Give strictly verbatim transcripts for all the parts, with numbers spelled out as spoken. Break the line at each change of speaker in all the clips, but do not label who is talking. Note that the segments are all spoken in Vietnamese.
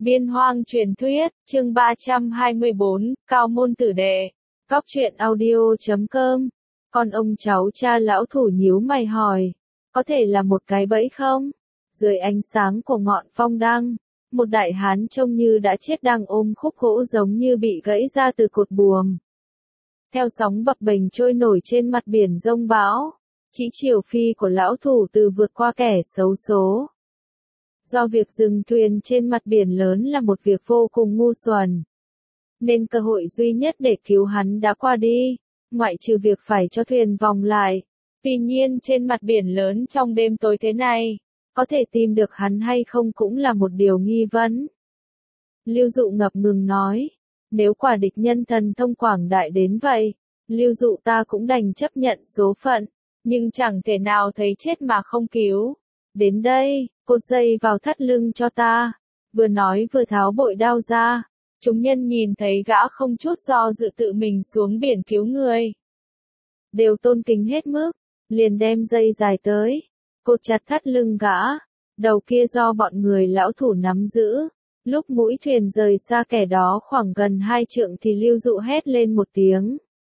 Biên hoang truyền thuyết, chương ba trăm hai mươi bốn, Cao môn tử đệ. Góc truyện audio chấm com. Con ông cháu cha lão thủ nhíu mày hỏi. Có thể là một cái bẫy không? Dưới ánh sáng của ngọn phong đăng, một đại hán trông như đã chết đang ôm khúc gỗ giống như bị gãy ra từ cột buồm. Theo sóng bập bềnh trôi nổi trên mặt biển giông bão, chỉ chiều phi của lão thủ từ vượt qua kẻ xấu số. Do việc dừng thuyền trên mặt biển lớn là một việc vô cùng ngu xuẩn, nên cơ hội duy nhất để cứu hắn đã qua đi, ngoại trừ việc phải cho thuyền vòng lại. Tuy nhiên trên mặt biển lớn trong đêm tối thế này, có thể tìm được hắn hay không cũng là một điều nghi vấn. Lưu Dụ ngập ngừng nói, nếu quả địch nhân thần thông quảng đại đến vậy, Lưu Dụ ta cũng đành chấp nhận số phận, nhưng chẳng thể nào thấy chết mà không cứu. Đến đây, cột dây vào thắt lưng cho ta. Vừa nói vừa tháo bội đao ra. Chúng nhân nhìn thấy gã không chút do dự tự mình xuống biển cứu người, đều tôn kính hết mức, liền đem dây dài tới, cột chặt thắt lưng gã. Đầu kia do bọn người lão thủ nắm giữ. Lúc mũi thuyền rời xa kẻ đó khoảng gần hai trượng thì Lưu Dụ hét lên một tiếng,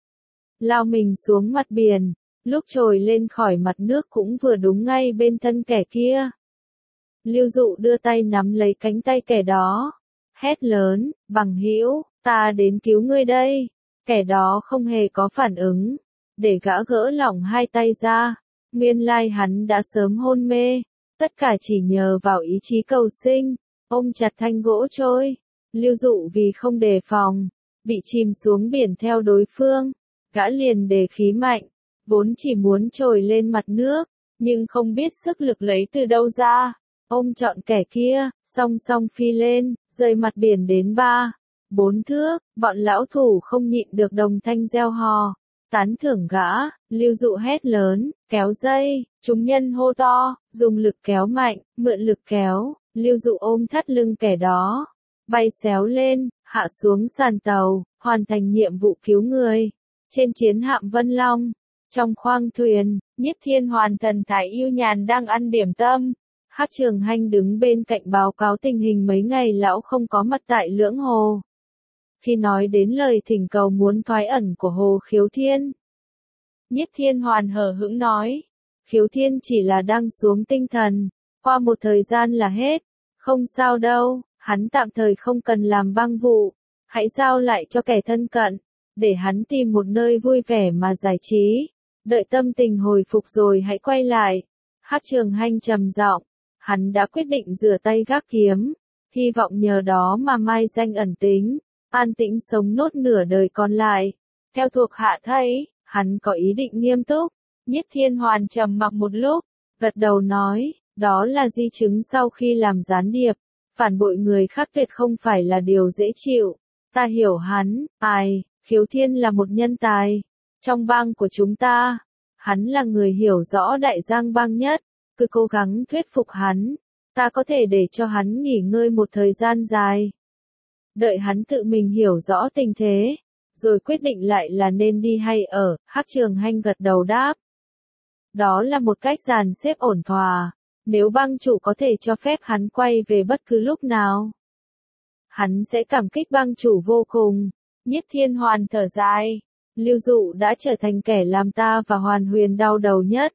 lao mình xuống mặt biển. Lúc trồi lên khỏi mặt nước cũng vừa đúng ngay bên thân kẻ kia. Lưu Dụ đưa tay nắm lấy cánh tay kẻ đó, hét lớn, bằng hữu, ta đến cứu ngươi đây. Kẻ đó không hề có phản ứng, để gã gỡ lỏng hai tay ra. Nguyên lai hắn đã sớm hôn mê, tất cả chỉ nhờ vào ý chí cầu sinh, ôm chặt thanh gỗ trôi. Lưu Dụ vì không đề phòng, bị chìm xuống biển theo đối phương, gã liền đề khí mạnh. Vốn chỉ muốn trồi lên mặt nước, nhưng không biết sức lực lấy từ đâu ra, ôm trọn kẻ kia, song song phi lên, rời mặt biển đến ba, bốn thước. Bọn lão thủ không nhịn được đồng thanh reo hò, tán thưởng gã. Lưu Dụ hét lớn, kéo dây. Chúng nhân hô to, dùng lực kéo mạnh, mượn lực kéo. Lưu Dụ ôm thắt lưng kẻ đó, bay xéo lên, hạ xuống sàn tàu, hoàn thành nhiệm vụ cứu người. Trên chiến hạm Vân Long, trong khoang thuyền, Nhiếp Thiên Hoàn thần thái yêu nhàn đang ăn điểm tâm. Hắc Trường Hanh đứng bên cạnh báo cáo tình hình mấy ngày lão không có mặt tại Lưỡng Hồ. Khi nói đến lời thỉnh cầu muốn thoái ẩn của Hồ Khiếu Thiên, Nhiếp Thiên Hoàn hờ hững nói, Khiếu Thiên chỉ là đang xuống tinh thần, qua một thời gian là hết, không sao đâu, hắn tạm thời không cần làm băng vụ, hãy giao lại cho kẻ thân cận, để hắn tìm một nơi vui vẻ mà giải trí. Đợi tâm tình hồi phục rồi hãy quay lại. Hắc Trường Hanh trầm giọng, hắn đã quyết định rửa tay gác kiếm, hy vọng nhờ đó mà mai danh ẩn tính, an tĩnh sống nốt nửa đời còn lại. Theo thuộc hạ thấy, hắn có ý định nghiêm túc. Nhiếp Thiên Hoàn trầm mặc một lúc, gật đầu nói, đó là di chứng sau khi làm gián điệp, phản bội người khác tuyệt không phải là điều dễ chịu. Ta hiểu hắn, ai, Khiếu Thiên là một nhân tài. Trong bang của chúng ta, hắn là người hiểu rõ Đại Giang bang nhất, cứ cố gắng thuyết phục hắn, ta có thể để cho hắn nghỉ ngơi một thời gian dài. Đợi hắn tự mình hiểu rõ tình thế, rồi quyết định lại là nên đi hay ở. Hắc Trường Hanh gật đầu đáp. Đó là một cách dàn xếp ổn thỏa, nếu bang chủ có thể cho phép hắn quay về bất cứ lúc nào, hắn sẽ cảm kích bang chủ vô cùng. Nhiếp Thiên Hoàn thở dài. Lưu Dụ đã trở thành kẻ làm ta và Hoàn Huyền đau đầu nhất.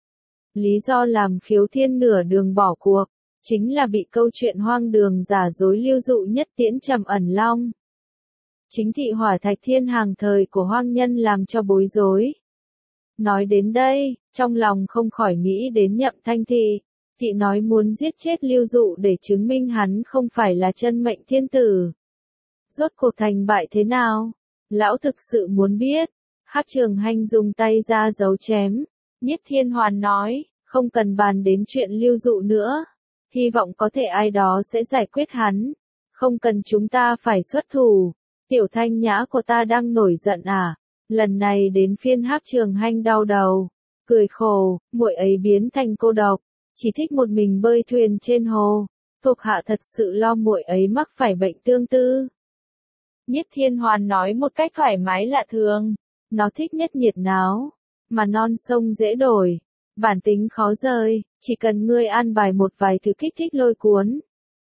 Lý do làm Khiếu Thiên nửa đường bỏ cuộc, chính là bị câu chuyện hoang đường giả dối Lưu Dụ nhất tiễn Trầm Ẩn Long. Chính thị Hỏa Thạch Thiên hàng thời của hoang nhân làm cho bối rối. Nói đến đây, trong lòng không khỏi nghĩ đến Nhậm Thanh Thị. Thị nói muốn giết chết Lưu Dụ để chứng minh hắn không phải là chân mệnh thiên tử. Rốt cuộc thành bại thế nào? Lão thực sự muốn biết. Hắc Trường Hanh dùng tay ra giấu chém. Nhiếp Thiên Hoàn nói, không cần bàn đến chuyện Lưu Dụ nữa. Hy vọng có thể ai đó sẽ giải quyết hắn. Không cần chúng ta phải xuất thủ. Tiểu Thanh Nhã của ta đang nổi giận à? Lần này đến phiên Hắc Trường Hanh đau đầu. Cười khổ, muội ấy biến thành cô độc, chỉ thích một mình bơi thuyền trên hồ. Thuộc hạ thật sự lo muội ấy mắc phải bệnh tương tư. Nhiếp Thiên Hoàn nói một cách thoải mái lạ thường, nó thích nhất nhiệt náo, mà non sông dễ đổi, bản tính khó rời, chỉ cần ngươi an bài một vài thứ kích thích lôi cuốn.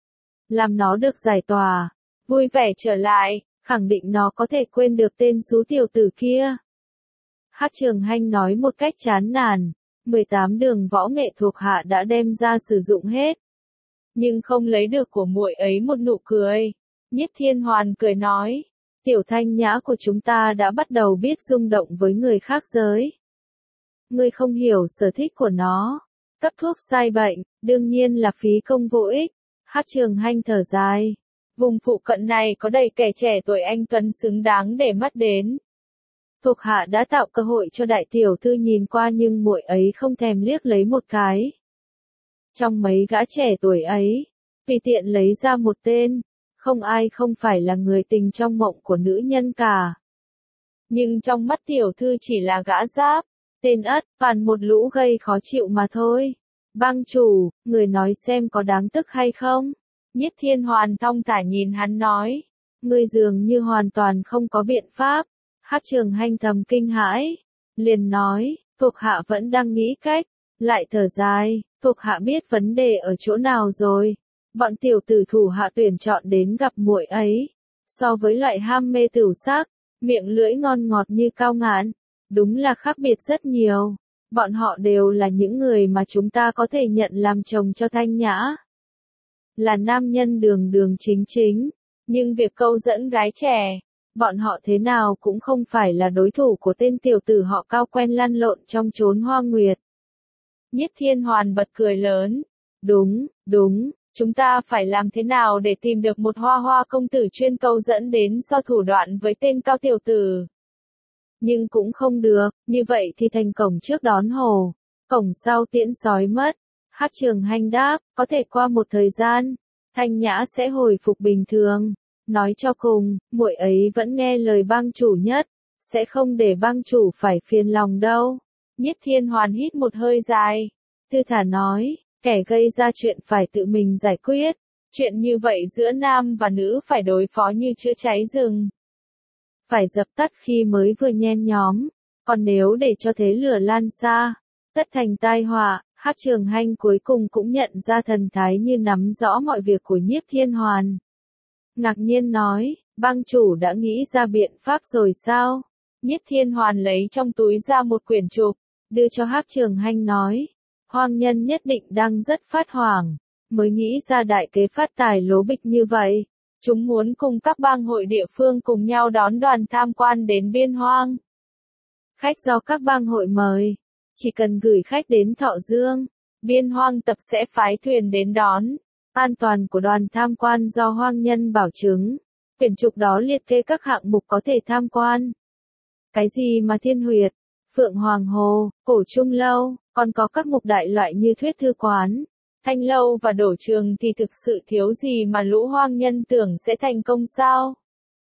làm nó được giải tỏa, vui vẻ trở lại, khẳng định nó có thể quên được tên xú tiểu tử kia. Hắc Trường Hanh nói một cách chán nản, mười tám đường võ nghệ thuộc hạ đã đem ra sử dụng hết. Nhưng không lấy được của muội ấy một nụ cười. Nhiếp Thiên Hoàn cười nói, tiểu Thanh Nhã của chúng ta đã bắt đầu biết rung động với người khác giới. Ngươi không hiểu sở thích của nó, cấp thuốc sai bệnh, đương nhiên là phí công vô ích. Hắc Trường Hanh thở dài, vùng phụ cận này có đầy kẻ trẻ tuổi anh tuấn xứng đáng để mắt đến. Thuộc hạ đã tạo cơ hội cho đại tiểu thư nhìn qua nhưng muội ấy không thèm liếc lấy một cái. Trong mấy gã trẻ tuổi ấy, tùy tiện lấy ra một tên, không ai không phải là người tình trong mộng của nữ nhân cả. Nhưng trong mắt tiểu thư chỉ là gã giáp, tên ất, toàn một lũ gây khó chịu mà thôi. Bang chủ, người nói xem có đáng tức hay không? Nhiếp Thiên Hoàn thong thả nhìn hắn nói, ngươi dường như hoàn toàn không có biện pháp. Hắc Trường Hanh thầm kinh hãi, liền nói, thuộc hạ vẫn đang nghĩ cách, lại thở dài, thuộc hạ biết vấn đề ở chỗ nào rồi. Bọn tiểu tử thủ hạ tuyển chọn đến gặp muội ấy, so với loại ham mê tửu sắc, miệng lưỡi ngon ngọt như Cao Ngạn, đúng là khác biệt rất nhiều. Bọn họ đều là những người mà chúng ta có thể nhận làm chồng cho Thanh Nhã. Là nam nhân đường đường chính chính, nhưng việc câu dẫn gái trẻ, bọn họ thế nào cũng không phải là đối thủ của tên tiểu tử họ Cao quen lăn lộn trong chốn hoa nguyệt. Nhiếp Thiên Hoàn bật cười lớn, đúng, đúng, chúng ta phải làm thế nào để tìm được một hoa hoa công tử chuyên câu dẫn đến so thủ đoạn với tên Cao tiểu tử. Nhưng cũng không được, như vậy thì thành cổng trước đón hồ, cổng sau tiễn sói mất. Hắc Trường Hanh đáp, có thể qua một thời gian, Thanh Nhã sẽ hồi phục bình thường. Nói cho cùng, muội ấy vẫn nghe lời bang chủ nhất, sẽ không để bang chủ phải phiền lòng đâu. Nhiếp Thiên Hoàn hít một hơi dài, thư thả nói, kẻ gây ra chuyện phải tự mình giải quyết, chuyện như vậy giữa nam và nữ phải đối phó như chữa cháy rừng. Phải dập tắt khi mới vừa nhen nhóm, còn nếu để cho thế lửa lan xa, tất thành tai họa. Hắc Trường Hanh cuối cùng cũng nhận ra thần thái như nắm rõ mọi việc của Nhiếp Thiên Hoàn. Ngạc nhiên nói, bang chủ đã nghĩ ra biện pháp rồi sao? Nhiếp Thiên Hoàn lấy trong túi ra một quyển trục, đưa cho Hắc Trường Hanh nói, hoang nhân nhất định đang rất phát hoảng, mới nghĩ ra đại kế phát tài lố bịch như vậy. Chúng muốn cùng các bang hội địa phương cùng nhau đón đoàn tham quan đến Biên Hoang. Khách do các bang hội mời, chỉ cần gửi khách đến Thọ Dương, Biên Hoang tập sẽ phái thuyền đến đón. An toàn của đoàn tham quan do hoang nhân bảo chứng. Quyển trục đó liệt kê các hạng mục có thể tham quan. Cái gì mà Thiên Huyệt, Phượng Hoàng Hồ, Cổ Trung Lâu, còn có các mục đại loại như Thuyết Thư Quán, Thanh Lâu và Đổ Trường thì thực sự thiếu gì mà lũ hoang nhân tưởng sẽ thành công sao?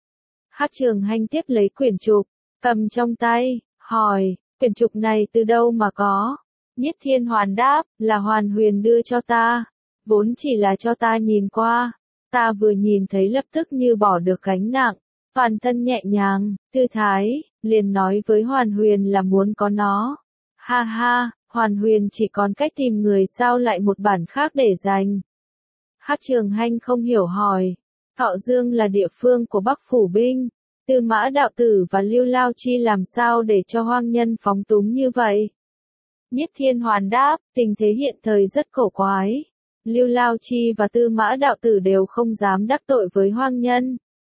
Hắc Trường Hanh tiếp lấy quyển trục, cầm trong tay, hỏi, quyển trục này từ đâu mà có? Nhiếp Thiên Hoàn đáp, là Hoàn Huyền đưa cho ta. Vốn chỉ là cho ta nhìn qua, ta vừa nhìn thấy lập tức như bỏ được gánh nặng, toàn thân nhẹ nhàng, thư thái, liền nói với Hoàn Huyền là muốn có nó. Ha ha, Hoàn Huyền chỉ còn cách tìm người sao lại một bản khác để dành. Hắc Trường Hanh không hiểu hỏi, Thọ Dương là địa phương của Bắc Phủ Binh, Tư Mã Đạo Tử và Lưu Lao Chi làm sao để cho hoang nhân phóng túng như vậy? Nhiếp Thiên Hoàn đáp, tình thế hiện thời rất cổ quái. Lưu Lao Chi và Tư Mã Đạo Tử đều không dám đắc tội với hoang nhân.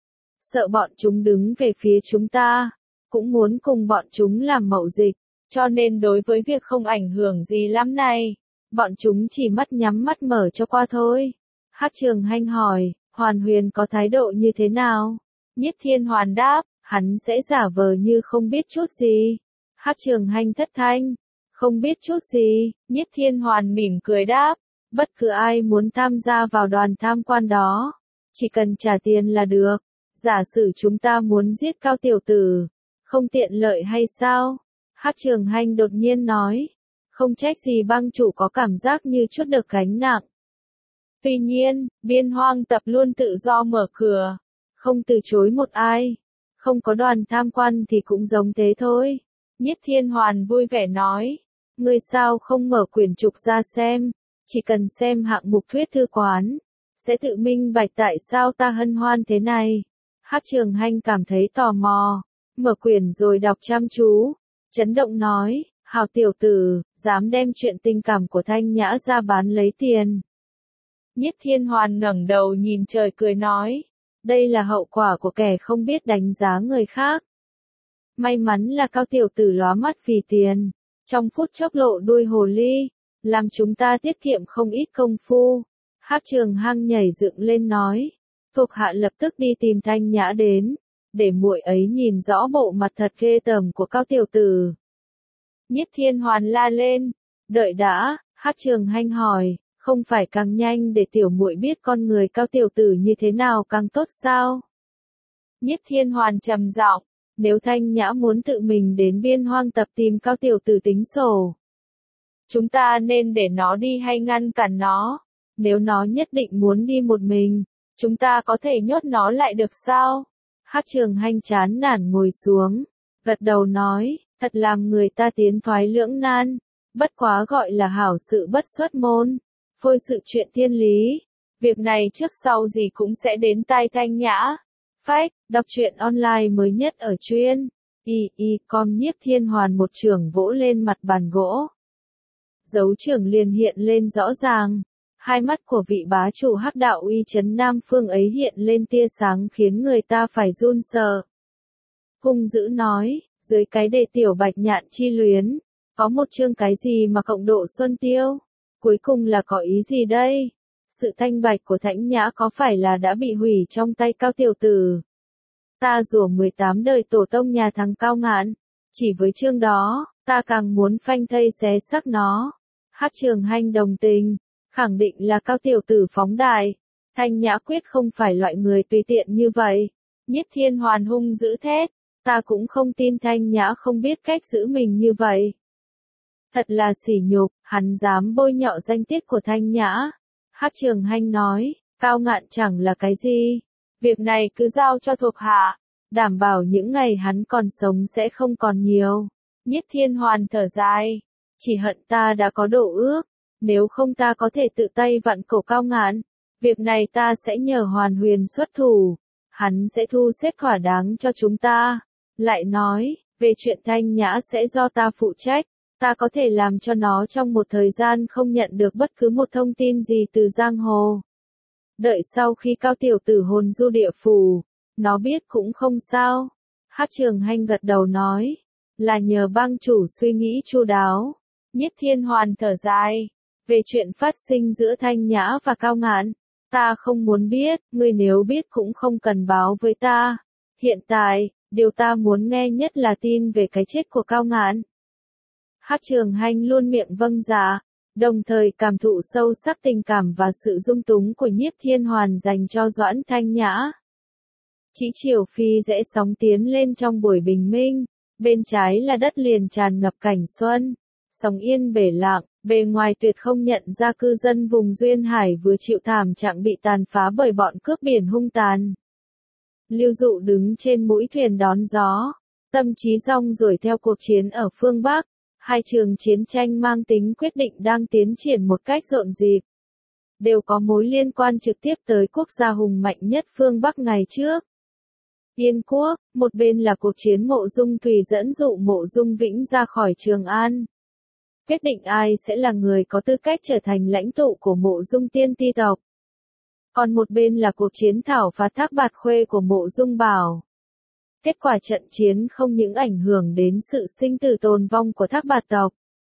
Sợ bọn chúng đứng về phía chúng ta, cũng muốn cùng bọn chúng làm mậu dịch, cho nên đối với việc không ảnh hưởng gì lắm này, bọn chúng chỉ mắt nhắm mắt mở cho qua thôi. Hắc Trường Hanh hỏi, Hoàn Huyền có thái độ như thế nào? Nhiếp Thiên Hoàn đáp, hắn sẽ giả vờ như không biết chút gì. Hắc Trường Hanh thất thanh, không biết chút gì. Nhiếp Thiên Hoàn mỉm cười đáp, bất cứ ai muốn tham gia vào đoàn tham quan đó, chỉ cần trả tiền là được. Giả sử chúng ta muốn giết Cao tiểu tử, không tiện lợi hay sao? Hắc Trường Hanh đột nhiên nói, không trách gì bang chủ có cảm giác như chút được gánh nặng. Tuy nhiên, Biên Hoang tập luôn tự do mở cửa, không từ chối một ai. Không có đoàn tham quan thì cũng giống thế thôi. Nhiếp Thiên Hoàn vui vẻ nói, ngươi sao không mở quyển trục ra xem, chỉ cần xem hạng mục Thuyết Thư Quán, sẽ tự minh bạch tại sao ta hân hoan thế này. Hắc Trường Hành cảm thấy tò mò, mở quyển rồi đọc chăm chú, chấn động nói, hào tiểu tử, dám đem chuyện tình cảm của Thanh Nhã ra bán lấy tiền. Nhiếp Thiên Hoàn ngẩng đầu nhìn trời cười nói, đây là hậu quả của kẻ không biết đánh giá người khác. May mắn là Cao tiểu tử lóa mắt vì tiền, trong phút chốc lộ đuôi hồ ly, làm chúng ta tiết kiệm không ít công phu. Hắc Trường Hành nhảy dựng lên nói, thuộc hạ lập tức đi tìm Thanh Nhã đến, để muội ấy nhìn rõ bộ mặt thật ghê tởm của Cao tiểu tử. Nhiếp Thiên Hoàn la lên, đợi đã. Hắc Trường Hành hỏi, không phải càng nhanh để tiểu muội biết con người Cao tiểu tử như thế nào càng tốt sao? Nhiếp Thiên Hoàn trầm giọng, nếu Thanh Nhã muốn tự mình đến Biên Hoang Tập tìm Cao tiểu tử tính sổ, chúng ta nên để nó đi hay ngăn cản nó? Nếu nó nhất định muốn đi một mình, chúng ta có thể nhốt nó lại được sao? Hắc Trường Hành chán nản ngồi xuống, gật đầu nói, thật làm người ta tiến thoái lưỡng nan, bất quá gọi là hảo sự bất xuất môn, phôi sự chuyện thiên lý. Việc này trước sau gì cũng sẽ đến tai Thanh Nhã. Phách, đọc truyện online mới nhất ở chuyên y y com. Nhiếp Thiên Hoàn một chưởng vỗ lên mặt bàn gỗ. Dấu chưởng liền hiện lên rõ ràng. Hai mắt của vị bá chủ Hắc đạo uy chấn Nam Phương ấy hiện lên tia sáng khiến người ta phải run sợ. Hung dữ nói, dưới cái đề tiểu bạch nhạn chi luyến, có một chương cái gì mà cộng độ xuân tiêu? Cuối cùng là có ý gì đây? Sự thanh bạch của Thanh Nhã có phải là đã bị hủy trong tay Cao tiểu tử? Ta rủa mười tám đời tổ tông nhà thằng Cao Ngạn, chỉ với chương đó, ta càng muốn phanh thây xé xác nó. Hắc Trường Hành đồng tình, khẳng định là Cao tiểu tử phóng đại. Thanh Nhã quyết không phải loại người tùy tiện như vậy. Nhiếp Thiên Hoàn hung dữ thét, ta cũng không tin Thanh Nhã không biết cách giữ mình như vậy. Thật là sỉ nhục, hắn dám bôi nhọ danh tiết của Thanh Nhã. Hắc Trường Hành nói, Cao Ngạn chẳng là cái gì. Việc này cứ giao cho thuộc hạ, đảm bảo những ngày hắn còn sống sẽ không còn nhiều. Nhiếp Thiên Hoàn thở dài, chỉ hận ta đã có độ ước, nếu không ta có thể tự tay vặn cổ Cao Ngạn. Việc này ta sẽ nhờ Hoàn Huyền xuất thủ, hắn sẽ thu xếp thỏa đáng cho chúng ta. Lại nói, về chuyện Thanh Nhã sẽ do ta phụ trách. Ta có thể làm cho nó trong một thời gian không nhận được bất cứ một thông tin gì từ giang hồ. Đợi sau khi Cao tiểu tử hồn du địa phủ, nó biết cũng không sao. Hắc Trường Hành gật đầu nói, là nhờ bang chủ suy nghĩ chu đáo. Nhiếp Thiên Hoàn thở dài, về chuyện phát sinh giữa Thanh Nhã và Cao Ngạn, ta không muốn biết, ngươi nếu biết cũng không cần báo với ta. Hiện tại, điều ta muốn nghe nhất là tin về cái chết của Cao Ngạn. Hắc Trường Hành luôn miệng vâng dạ, đồng thời cảm thụ sâu sắc tình cảm và sự dung túng của Nhiếp Thiên Hoàn dành cho Doãn Thanh Nhã. Chỉ chiều phi rẽ sóng tiến lên trong buổi bình minh, bên trái là đất liền tràn ngập cảnh xuân, sóng yên bể lặng, bề ngoài tuyệt không nhận ra cư dân vùng duyên hải vừa chịu thảm trạng bị tàn phá bởi bọn cướp biển hung tàn. Lưu Dụ đứng trên mũi thuyền đón gió, tâm trí rong ruổi theo cuộc chiến ở phương Bắc. Hai trường chiến tranh mang tính quyết định đang tiến triển một cách rộn rịp. Đều có mối liên quan trực tiếp tới quốc gia hùng mạnh nhất phương Bắc ngày trước. Yên Quốc, một bên là cuộc chiến Mộ Dung Thùy dẫn dụ Mộ Dung Vĩnh ra khỏi Trường An. Quyết định ai sẽ là người có tư cách trở thành lãnh tụ của Mộ Dung Tiên Ti tộc. Còn một bên là cuộc chiến thảo phá Thác Bạt Khuê của Mộ Dung Bảo. Kết quả trận chiến không những ảnh hưởng đến sự sinh tử tồn vong của Thác Bạt tộc,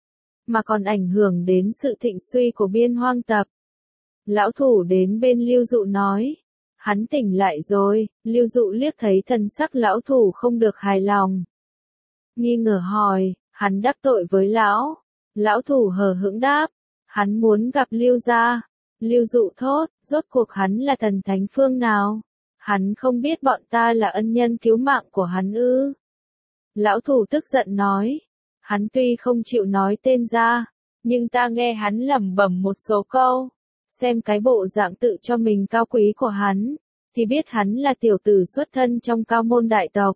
mà còn ảnh hưởng đến sự thịnh suy của Biên Hoang Tập. Lão thủ đến bên Lưu Dụ nói, hắn tỉnh lại rồi. Lưu Dụ liếc thấy thần sắc lão thủ không được hài lòng, nghi ngờ hỏi, hắn đắc tội với lão? Lão thủ hờ hững đáp, hắn muốn gặp Lưu gia. Lưu Dụ thốt, rốt cuộc hắn là thần thánh phương nào? Hắn không biết bọn ta là ân nhân cứu mạng của hắn ư? Lão thủ tức giận nói, hắn tuy không chịu nói tên ra, nhưng ta nghe hắn lẩm bẩm một số câu. Xem cái bộ dạng tự cho mình cao quý của hắn, thì biết hắn là tiểu tử xuất thân trong cao môn đại tộc.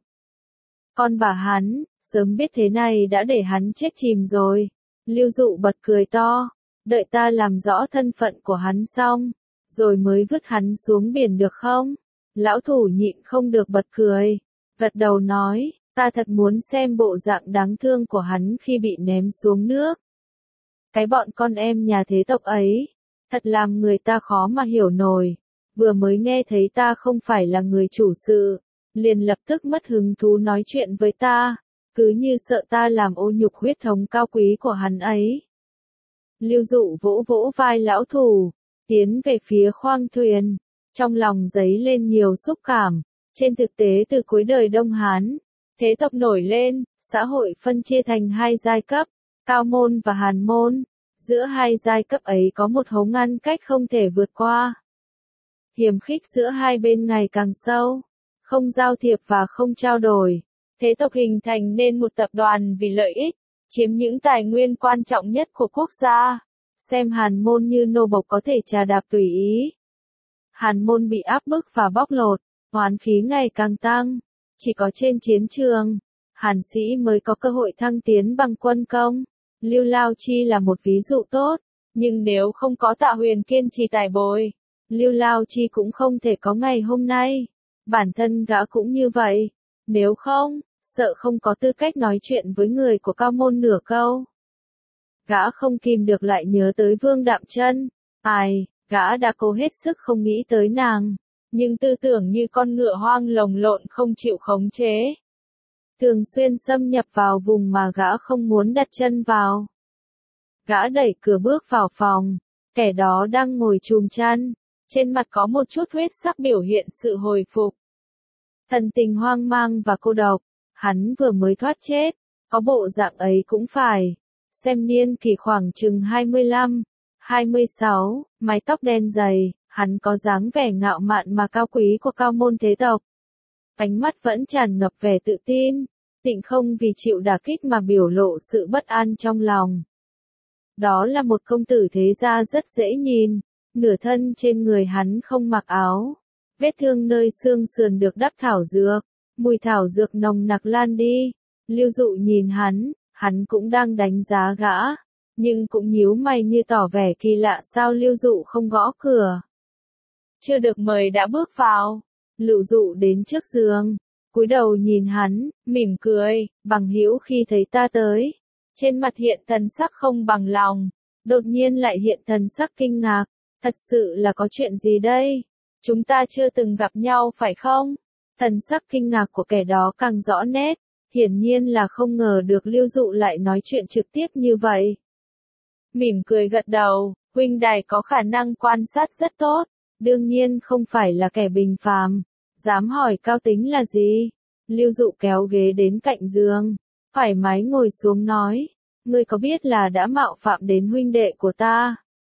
Con bà hắn, sớm biết thế này đã để hắn chết chìm rồi. Lưu Dụ bật cười to, đợi ta làm rõ thân phận của hắn xong, rồi mới vứt hắn xuống biển được không? Lão thủ nhịn không được bật cười, gật đầu nói, ta thật muốn xem bộ dạng đáng thương của hắn khi bị ném xuống nước. Cái bọn con em nhà thế tộc ấy, thật làm người ta khó mà hiểu nổi, vừa mới nghe thấy ta không phải là người chủ sự, liền lập tức mất hứng thú nói chuyện với ta, cứ như sợ ta làm ô nhục huyết thống cao quý của hắn ấy. Lưu Dụ vỗ vỗ vai lão thủ, tiến về phía khoang thuyền, trong lòng dấy lên nhiều xúc cảm. Trên thực tế từ cuối đời Đông Hán, thế tộc nổi lên, xã hội phân chia thành hai giai cấp, Cao môn và Hàn môn. Giữa hai giai cấp ấy có một hố ngăn cách không thể vượt qua. Hiềm khích giữa hai bên ngày càng sâu, không giao thiệp và không trao đổi. Thế tộc hình thành nên một tập đoàn vì lợi ích, chiếm những tài nguyên quan trọng nhất của quốc gia. Xem Hàn môn như nô bộc có thể trà đạp tùy ý. Hàn môn bị áp bức và bóc lột, oán khí ngày càng tăng. Chỉ có trên chiến trường, Hàn sĩ mới có cơ hội thăng tiến bằng quân công. Lưu Lao Chi là một ví dụ tốt, nhưng nếu không có Tạ Huyền kiên trì tài bồi, Lưu Lao Chi cũng không thể có ngày hôm nay. Bản thân gã cũng như vậy, nếu không, sợ không có tư cách nói chuyện với người của Cao môn nửa câu. Gã không kìm được lại nhớ tới Vương Đạm Chân, ai, gã đã cố hết sức không nghĩ tới nàng, nhưng tư tưởng như con ngựa hoang lồng lộn không chịu khống chế. Thường xuyên xâm nhập vào vùng mà gã không muốn đặt chân vào. Gã đẩy cửa bước vào phòng, kẻ đó đang ngồi chùm chăn, trên mặt có một chút huyết sắc biểu hiện sự hồi phục. Thần tình hoang mang và cô độc, hắn vừa mới thoát chết, có bộ dạng ấy cũng phải. Xem niên kỷ khoảng chừng hai mươi lăm, hai mươi sáu, mái tóc đen dày, hắn có dáng vẻ ngạo mạn mà cao quý của cao môn thế tộc. Ánh mắt vẫn tràn ngập vẻ tự tin, Tịnh không vì chịu đả kích mà biểu lộ sự bất an trong lòng. Đó là một công tử thế gia rất dễ nhìn, nửa thân trên người hắn không mặc áo, vết thương nơi xương sườn được đắp thảo dược, mùi thảo dược nồng nặc lan đi. Lưu Dụ nhìn hắn, hắn cũng đang đánh giá gã, nhưng cũng nhíu mày như tỏ vẻ kỳ lạ sao Lưu Dụ không gõ cửa. Chưa được mời đã bước vào, Lưu Dụ đến trước giường, cúi đầu nhìn hắn, mỉm cười, bằng hữu khi thấy ta tới, trên mặt hiện thần sắc không bằng lòng, đột nhiên lại hiện thần sắc kinh ngạc, thật sự là có chuyện gì đây? Chúng ta chưa từng gặp nhau phải không? Thần sắc kinh ngạc của kẻ đó càng rõ nét, hiển nhiên là không ngờ được Lưu Dụ lại nói chuyện trực tiếp như vậy. Mỉm cười gật đầu, huynh đài có khả năng quan sát rất tốt, đương nhiên không phải là kẻ bình phàm, dám hỏi cao tính là gì? Lưu Dụ kéo ghế đến cạnh giường, thoải mái ngồi xuống nói, ngươi có biết là đã mạo phạm đến huynh đệ của ta?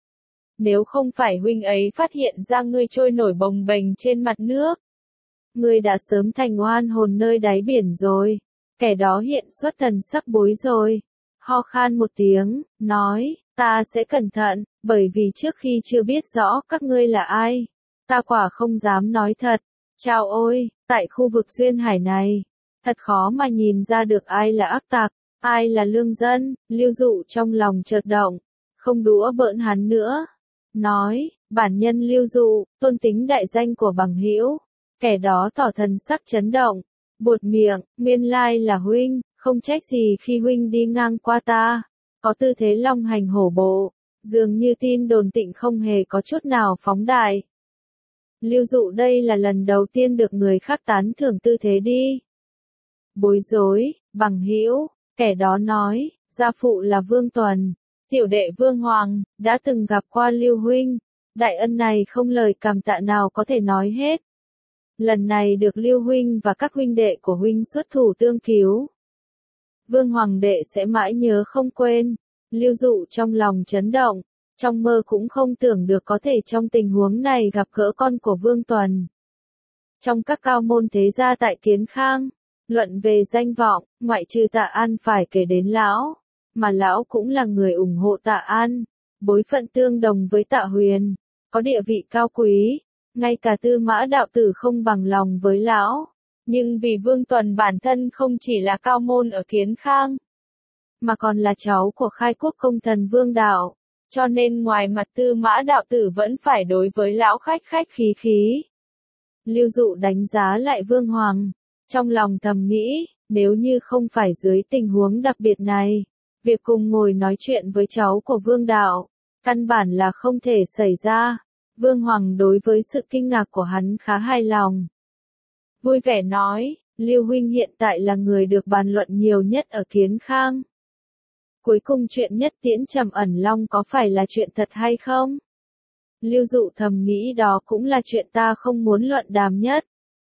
Nếu không phải huynh ấy phát hiện ra ngươi trôi nổi bồng bềnh trên mặt nước, ngươi đã sớm thành oan hồn nơi đáy biển rồi. Kẻ đó hiện xuất thần sắc bối rồi, ho khan một tiếng, nói, ta sẽ cẩn thận, bởi vì trước khi chưa biết rõ các ngươi là ai, ta quả không dám nói thật. Chao ôi, tại khu vực duyên hải này, thật khó mà nhìn ra được ai là ác tặc, ai là lương dân. Lưu Dụ trong lòng chợt động, không đũa bỡn hắn nữa, nói, bản nhân Lưu Dụ, tôn tính đại danh của bằng hữu. Kẻ đó tỏ thần sắc chấn động, buột miệng, nguyên lai là huynh, không trách gì khi huynh đi ngang qua ta, có tư thế long hành hổ bộ, dường như tin đồn Tịnh không hề có chút nào phóng đại. Lưu Dụ đây là lần đầu tiên được người khác tán thưởng tư thế đi. Bối rối, bằng hữu, kẻ đó nói, gia phụ là Vương Tuần, tiểu đệ Vương Hoàng, đã từng gặp qua Lưu huynh, đại ân này không lời cảm tạ nào có thể nói hết. Lần này được Lưu huynh và các huynh đệ của huynh xuất thủ tương cứu, Vương Hoàng đệ sẽ mãi nhớ không quên. Lưu Dụ trong lòng chấn động, trong mơ cũng không tưởng được có thể trong tình huống này gặp gỡ con của Vương Tuần. Trong các cao môn thế gia tại Kiến Khang, luận về danh vọng, ngoại trừ Tạ An phải kể đến lão, mà lão cũng là người ủng hộ Tạ An, bối phận tương đồng với Tạ Huyền, có địa vị cao quý. Ngay cả Tư Mã đạo tử không bằng lòng với lão, nhưng vì Vương Tuần bản thân không chỉ là cao môn ở Kiến Khang, mà còn là cháu của khai quốc công thần Vương Đạo, cho nên ngoài mặt Tư Mã đạo tử vẫn phải đối với lão khách khách khí khí. Lưu Dụ đánh giá lại Vương Hoàng, trong lòng thầm nghĩ, nếu như không phải dưới tình huống đặc biệt này, việc cùng ngồi nói chuyện với cháu của Vương Đạo, căn bản là không thể xảy ra. Vương Hoàng đối với sự kinh ngạc của hắn khá hài lòng. Vui vẻ nói, Lưu huynh hiện tại là người được bàn luận nhiều nhất ở Kiến Khang. Cuối cùng chuyện Nhất Tiễn Trầm Ẩn Long có phải là chuyện thật hay không? Lưu Dụ thầm nghĩ đó cũng là chuyện ta không muốn luận đàm nhất.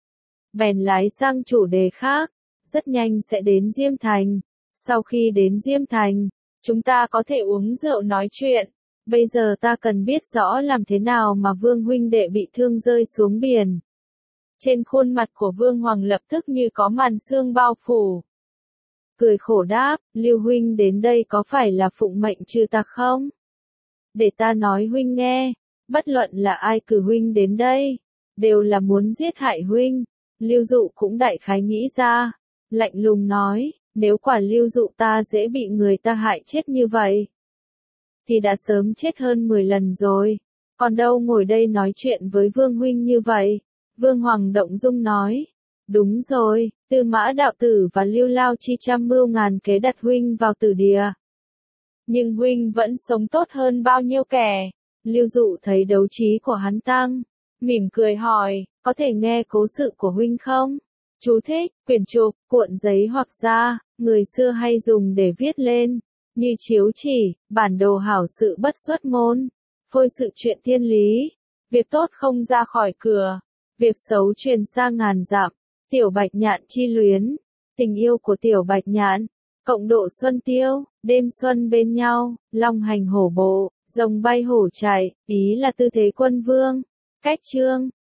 Bèn lái sang chủ đề khác, rất nhanh sẽ đến Diêm Thành. Sau khi đến Diêm Thành, chúng ta có thể uống rượu nói chuyện. Bây giờ ta cần biết rõ làm thế nào mà Vương huynh đệ bị thương rơi xuống biển. Trên khuôn mặt của Vương Hoàng lập tức như có màn sương bao phủ. Cười khổ đáp, Lưu huynh đến đây có phải là phụng mệnh trừ tặc không? Để ta nói huynh nghe, bất luận là ai cử huynh đến đây, đều là muốn giết hại huynh. Lưu Dụ cũng đại khái nghĩ ra, lạnh lùng nói, nếu quả Lưu Dụ ta dễ bị người ta hại chết như vậy, thì đã sớm chết hơn mười lần rồi, còn đâu ngồi đây nói chuyện với Vương huynh như vậy. Vương Hoàng động dung nói, đúng rồi, Tư Mã đạo tử và Lưu Lao chi trăm mưu ngàn kế đặt huynh vào tử địa. Nhưng huynh vẫn sống tốt hơn bao nhiêu kẻ. Lưu Dụ thấy đấu trí của hắn tăng, mỉm cười hỏi, có thể nghe cố sự của huynh không? Chú thích, quyển trục, cuộn giấy hoặc da, người xưa hay dùng để viết lên, như chiếu chỉ, bản đồ hảo sự bất xuất môn, phôi sự chuyện thiên lý, việc tốt không ra khỏi cửa, việc xấu truyền xa ngàn dặm, Tiểu Bạch Nhạn chi luyến, tình yêu của Tiểu Bạch Nhạn, cộng độ xuân tiêu, đêm xuân bên nhau, long hành hổ bộ, rồng bay hổ chạy, ý là tư thế quân vương. Cách chương